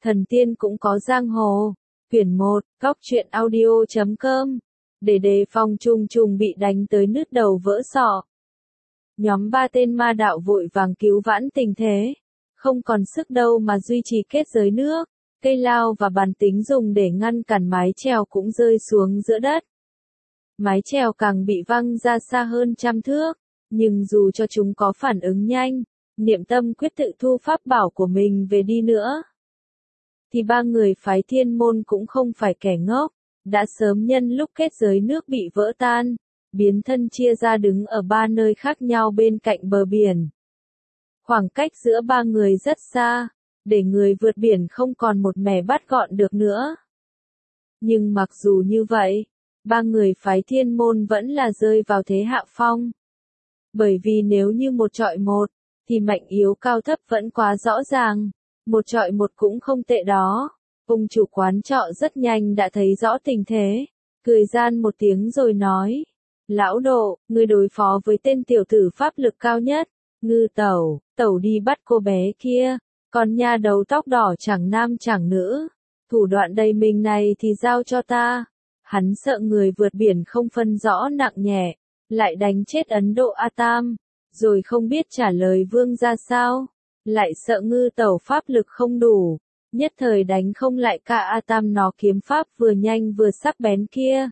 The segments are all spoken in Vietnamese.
Thần tiên cũng có giang hồ. Quyển 1, Góc truyện audio.com. Để đề phòng trùng trùng bị đánh tới nứt đầu vỡ sọ. Nhóm 3 tên ma đạo vội vàng cứu vãn tình thế. Không còn sức đâu mà duy trì kết giới nước. Cây lao và bàn tính dùng để ngăn cản mái chèo cũng rơi xuống giữa đất. Mái chèo càng bị văng ra xa hơn trăm thước. Nhưng dù cho chúng có phản ứng nhanh, niệm tâm quyết tự thu pháp bảo của mình về đi nữa, thì ba người phái thiên môn cũng không phải kẻ ngốc, đã sớm nhân lúc kết giới nước bị vỡ tan, biến thân chia ra đứng ở ba nơi khác nhau bên cạnh bờ biển. Khoảng cách giữa ba người rất xa, để người vượt biển không còn một mẻ bắt gọn được nữa. Nhưng mặc dù như vậy, ba người phái thiên môn vẫn là rơi vào thế hạ phong. Bởi vì nếu như một chọi một, thì mạnh yếu cao thấp vẫn quá rõ ràng. Một chọi một cũng không tệ đó. Ông chủ quán trọ rất nhanh đã thấy rõ tình thế, cười gian một tiếng rồi nói: Lão Độ, ngươi đối phó với tên tiểu tử pháp lực cao nhất, Ngư Tẩu, Tẩu đi bắt cô bé kia, còn nha đầu tóc đỏ chẳng nam chẳng nữ, thủ đoạn đầy mình này thì giao cho ta. Hắn sợ người vượt biển không phân rõ nặng nhẹ, lại đánh chết Ấn Độ A Tam, rồi không biết trả lời vương ra sao, lại sợ Ngư Tẩu pháp lực không đủ, nhất thời đánh không lại cả A Tam nó kiếm pháp vừa nhanh vừa sắc bén kia.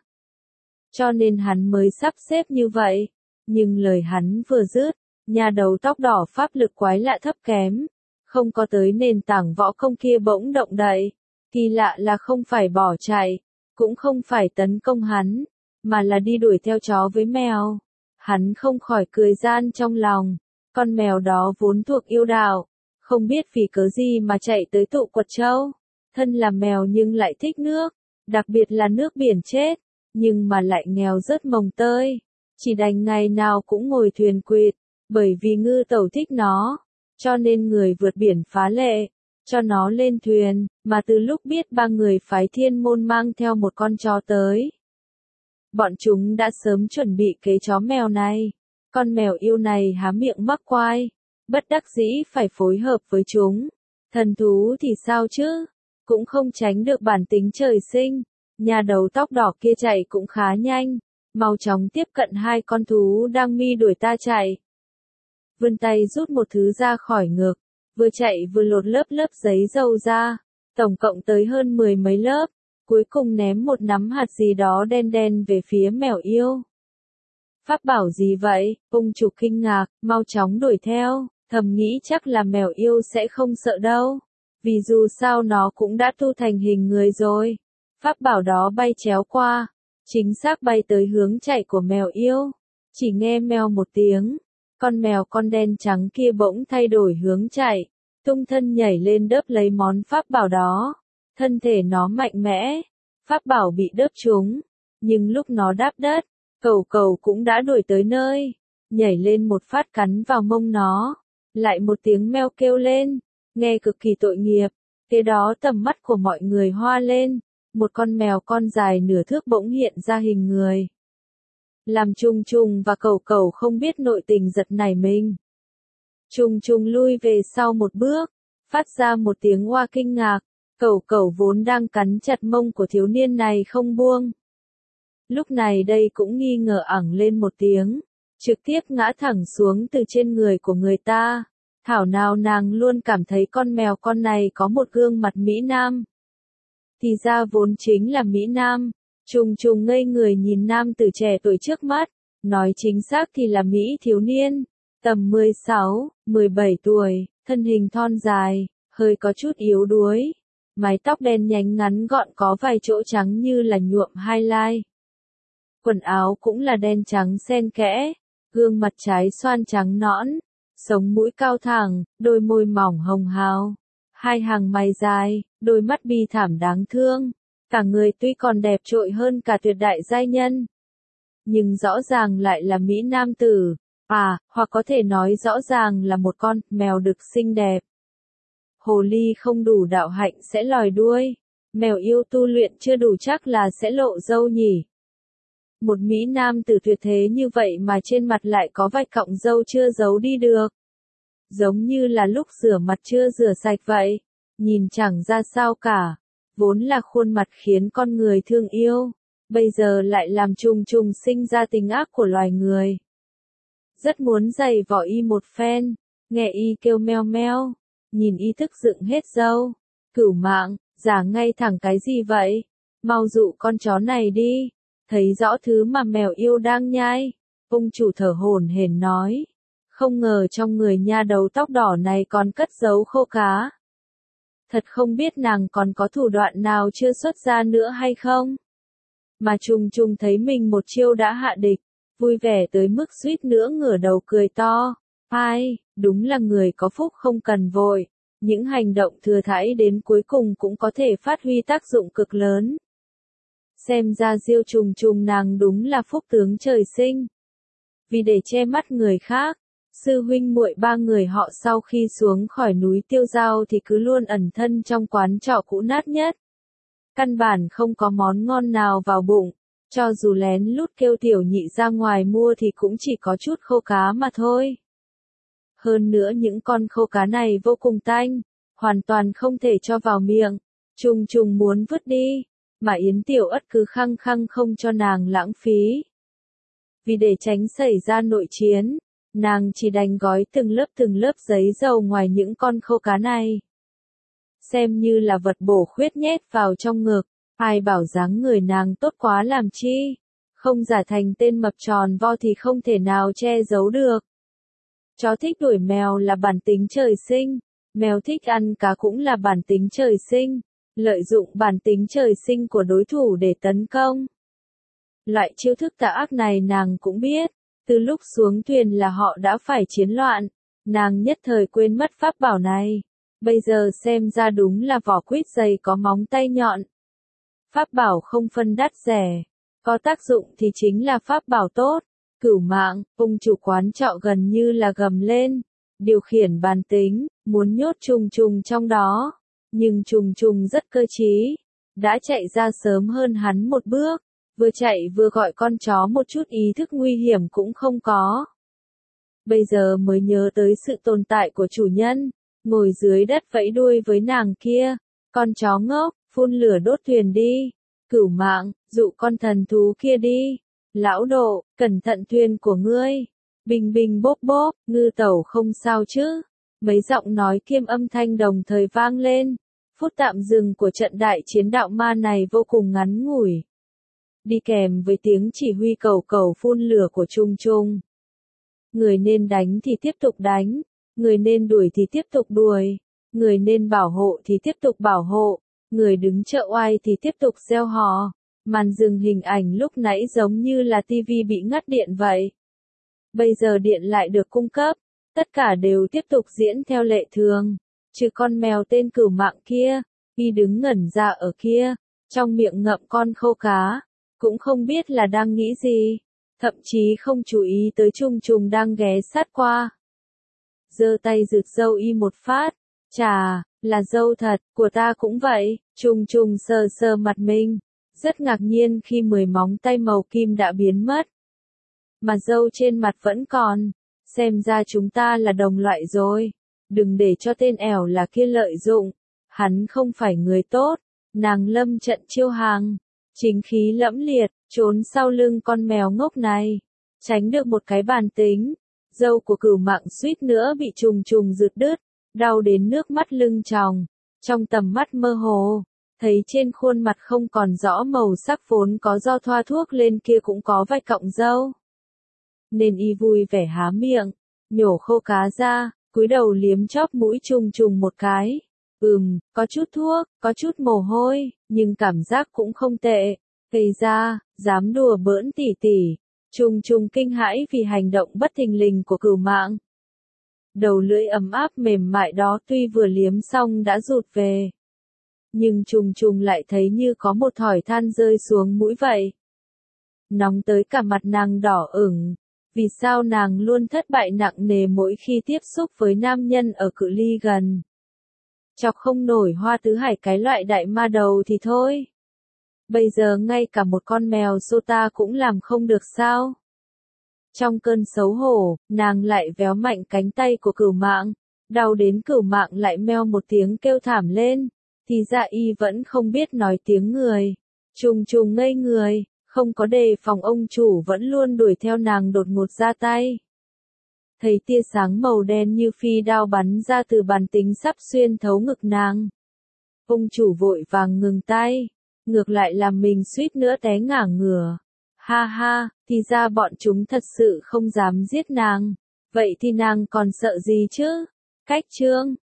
Cho nên hắn mới sắp xếp như vậy, nhưng lời hắn vừa dứt, nhà đầu tóc đỏ pháp lực quái lạ thấp kém, không có tới nền tảng võ công kia bỗng động đậy, kỳ lạ là không phải bỏ chạy, cũng không phải tấn công hắn, mà là đi đuổi theo chó với mèo. Hắn không khỏi cười gian trong lòng, con mèo đó vốn thuộc yêu đạo, không biết vì cớ gì mà chạy tới tụ Quật Châu. Thân là mèo nhưng lại thích nước, đặc biệt là nước biển chết, nhưng mà lại nghèo rất mồng tơi, chỉ đành ngày nào cũng ngồi thuyền quỵt, bởi vì Ngư Tẩu thích nó, cho nên người vượt biển phá lệ, cho nó lên thuyền, mà từ lúc biết ba người phái thiên môn mang theo một con chó tới, bọn chúng đã sớm chuẩn bị kế chó mèo này. Con mèo yêu này há miệng mắc quai, bất đắc dĩ phải phối hợp với chúng. Thần thú thì sao chứ, cũng không tránh được bản tính trời sinh. Nhà đầu tóc đỏ kia chạy cũng khá nhanh, mau chóng tiếp cận hai con thú đang mi đuổi ta chạy. Vươn tay rút một thứ ra khỏi ngực, vừa chạy vừa lột lớp lớp giấy dầu ra, tổng cộng tới hơn 10 mấy lớp, cuối cùng ném một nắm hạt gì đó đen đen về phía mèo yêu. Pháp bảo gì vậy? Ông chủ kinh ngạc, mau chóng đuổi theo, thầm nghĩ chắc là mèo yêu sẽ không sợ đâu, vì dù sao nó cũng đã tu thành hình người rồi. Pháp bảo đó bay chéo qua, chính xác bay tới hướng chạy của mèo yêu. Chỉ nghe mèo một tiếng, con mèo con đen trắng kia bỗng thay đổi hướng chạy, tung thân nhảy lên đớp lấy món pháp bảo đó. Thân thể nó mạnh mẽ, pháp bảo bị đớp trúng, nhưng lúc nó đáp đất, cẩu cẩu cũng đã đuổi tới nơi, nhảy lên một phát cắn vào mông nó, lại một tiếng meo kêu lên, nghe cực kỳ tội nghiệp. Kế đó tầm mắt của mọi người hoa lên, một con mèo con dài nửa thước bỗng hiện ra hình người. Làm Trùng Trùng và Cẩu Cẩu không biết nội tình giật nảy mình. Trùng Trùng lui về sau một bước, phát ra một tiếng oa kinh ngạc, Cẩu Cẩu vốn đang cắn chặt mông của thiếu niên này không buông. Lúc này đây cũng nghi ngờ ẳng lên một tiếng, trực tiếp ngã thẳng xuống từ trên người của người ta. Thảo nào nàng luôn cảm thấy con mèo con này có một gương mặt Mỹ Nam. Thì ra vốn chính là Mỹ Nam. Trùng Trùng ngây người nhìn nam tử trẻ tuổi trước mắt, nói chính xác thì là Mỹ thiếu niên, tầm 16, 17 tuổi, thân hình thon dài, hơi có chút yếu đuối, mái tóc đen nhánh ngắn gọn có vài chỗ trắng như là nhuộm highlight. Quần áo cũng là đen trắng xen kẽ, gương mặt trái xoan trắng nõn, sống mũi cao thẳng, đôi môi mỏng hồng hào, hai hàng mày dài, đôi mắt bi thảm đáng thương. Cả người tuy còn đẹp trội hơn cả tuyệt đại giai nhân, nhưng rõ ràng lại là Mỹ nam tử, hoặc có thể nói rõ ràng là một con mèo đực xinh đẹp. Hồ ly không đủ đạo hạnh sẽ lòi đuôi, mèo yêu tu luyện chưa đủ chắc là sẽ lộ râu nhỉ. Một Mỹ nam tử tuyệt thế như vậy mà trên mặt lại có vài cọng râu chưa giấu đi được. Giống như là lúc rửa mặt chưa rửa sạch vậy. nhìn chẳng ra sao cả, vốn là khuôn mặt khiến con người thương yêu, bây giờ lại làm trùng trùng sinh ra tình ác của loài người. Rất muốn giày vò y một phen, nghe y kêu meo meo, nhìn y thức dựng hết râu. Cửu Mạng, giả ngay thẳng cái gì vậy? Mau dụ con chó này đi, thấy rõ thứ mà mèo yêu đang nhai. Ông chủ thở hổn hển nói, không ngờ trong người nha đầu tóc đỏ này còn cất giấu khô cá. Thật không biết nàng còn có thủ đoạn nào chưa xuất ra nữa hay không? Mà trùng trùng thấy mình một chiêu đã hạ địch, vui vẻ tới mức suýt nữa ngửa đầu cười to. Ai, đúng là người có phúc không cần vội, những hành động thừa thãi đến cuối cùng cũng có thể phát huy tác dụng cực lớn. Xem ra Diêu Trùng Trùng nàng đúng là phúc tướng trời sinh. Vì để che mắt người khác, sư huynh muội ba người họ sau khi xuống khỏi núi Tiêu Dao thì cứ luôn ẩn thân trong quán trọ cũ nát nhất. Căn bản không có món ngon nào vào bụng, cho dù lén lút kêu tiểu nhị ra ngoài mua thì cũng chỉ có chút khô cá mà thôi. Hơn nữa những con khô cá này vô cùng tanh, hoàn toàn không thể cho vào miệng, Trùng Trùng muốn vứt đi, mà Yến Tiểu Ất cứ khăng khăng không cho nàng lãng phí. Vì để tránh xảy ra nội chiến, nàng chỉ đành gói từng lớp giấy dầu ngoài những con khô cá này. Xem như là vật bổ khuyết nhét vào trong ngực, ai bảo dáng người nàng tốt quá làm chi, không giả thành tên mập tròn vo thì không thể nào che giấu được. Chó thích đuổi mèo là bản tính trời sinh, mèo thích ăn cá cũng là bản tính trời sinh, lợi dụng bản tính trời sinh của đối thủ để tấn công. Loại chiêu thức tà ác này nàng cũng biết, từ lúc xuống thuyền là họ đã phải chiến loạn, nàng nhất thời quên mất pháp bảo này, bây giờ xem ra đúng là vỏ quýt dày có móng tay nhọn. Pháp bảo không phân đắt rẻ, có tác dụng thì chính là pháp bảo tốt. Cửu Mạng, ông chủ quán trọ gần như là gầm lên, điều khiển bàn tính, muốn nhốt Trùng Trùng trong đó, nhưng Trùng Trùng rất cơ trí, đã chạy ra sớm hơn hắn một bước, vừa chạy vừa gọi con chó một chút ý thức nguy hiểm cũng không có. Bây giờ mới nhớ tới sự tồn tại của chủ nhân, ngồi dưới đất vẫy đuôi với nàng kia, con chó ngốc, phun lửa đốt thuyền đi, Cửu Mạng, dụ con thần thú kia đi. Lão Độ, cẩn thận thuyền của ngươi. Bình bình bốp bốp, Ngư Tẩu không sao chứ. Mấy giọng nói kiêm âm thanh đồng thời vang lên. Phút tạm dừng của trận đại chiến đạo ma này vô cùng ngắn ngủi. Đi kèm với tiếng chỉ huy cầu cầu phun lửa của Trùng Trùng. Người nên đánh thì tiếp tục đánh. Người nên đuổi thì tiếp tục đuổi. Người nên bảo hộ thì tiếp tục bảo hộ. Người đứng chợ oai thì tiếp tục reo hò. Màn dừng hình ảnh lúc nãy giống như là tivi bị ngắt điện vậy. Bây giờ điện lại được cung cấp, tất cả đều tiếp tục diễn theo lệ thường, trừ con mèo tên Cửu Mạng kia, y đứng ngẩn ra ở kia, trong miệng ngậm con khô cá, cũng không biết là đang nghĩ gì, thậm chí không chú ý tới Trùng Trùng đang ghé sát qua. Giơ tay rực râu y một phát, chà, là râu thật, của ta cũng vậy, Trùng Trùng sờ sờ mặt mình. Rất ngạc nhiên khi 10 móng tay màu kim đã biến mất. Mà râu trên mặt vẫn còn. Xem ra chúng ta là đồng loại rồi. Đừng để cho tên ẻo là kia lợi dụng. Hắn không phải người tốt. Nàng lâm trận chiêu hàng. Chính khí lẫm liệt, trốn sau lưng con mèo ngốc này. Tránh được một cái bàn tính. Râu của Cửu Mạng suýt nữa bị Trùng Trùng rượt đứt. Đau đến nước mắt lưng tròng. Trong tầm mắt mơ hồ. Thấy trên khuôn mặt không còn rõ màu sắc vốn có do thoa thuốc lên kia cũng có vài cọng râu. Nên y vui vẻ há miệng, nhổ khô cá ra, cúi đầu liếm chóp mũi Trùng Trùng một cái. Có chút thuốc, có chút mồ hôi, nhưng cảm giác cũng không tệ. Gây ra, dám đùa bỡn tỉ tỉ. Trùng Trùng kinh hãi vì hành động bất thình lình của Cửu Mạng. Đầu lưỡi ấm áp mềm mại đó tuy vừa liếm xong đã rụt về. Nhưng Trùng Trùng lại thấy như có một thỏi than rơi xuống mũi vậy. Nóng tới cả mặt nàng đỏ ửng. Vì sao nàng luôn thất bại nặng nề mỗi khi tiếp xúc với nam nhân ở cự ly gần. Chọc không nổi Hoa Tứ Hải cái loại đại ma đầu thì thôi. Bây giờ ngay cả một con mèo Sota cũng làm không được sao. Trong cơn xấu hổ, nàng lại véo mạnh cánh tay của Cửu Mạng. Đau đến cửu mạng lại meo một tiếng kêu thảm lên, thì ra y vẫn không biết nói tiếng người. Trùng trùng ngây người, không có đề phòng ông chủ vẫn luôn đuổi theo nàng đột ngột ra tay. Thấy tia sáng màu đen như phi đao bắn ra từ bàn tính sắp xuyên thấu ngực nàng. Ông chủ vội vàng ngừng tay, ngược lại làm mình suýt nữa té ngả ngửa. Ha ha, thì ra bọn chúng thật sự không dám giết nàng. Vậy thì nàng còn sợ gì chứ? Cách chương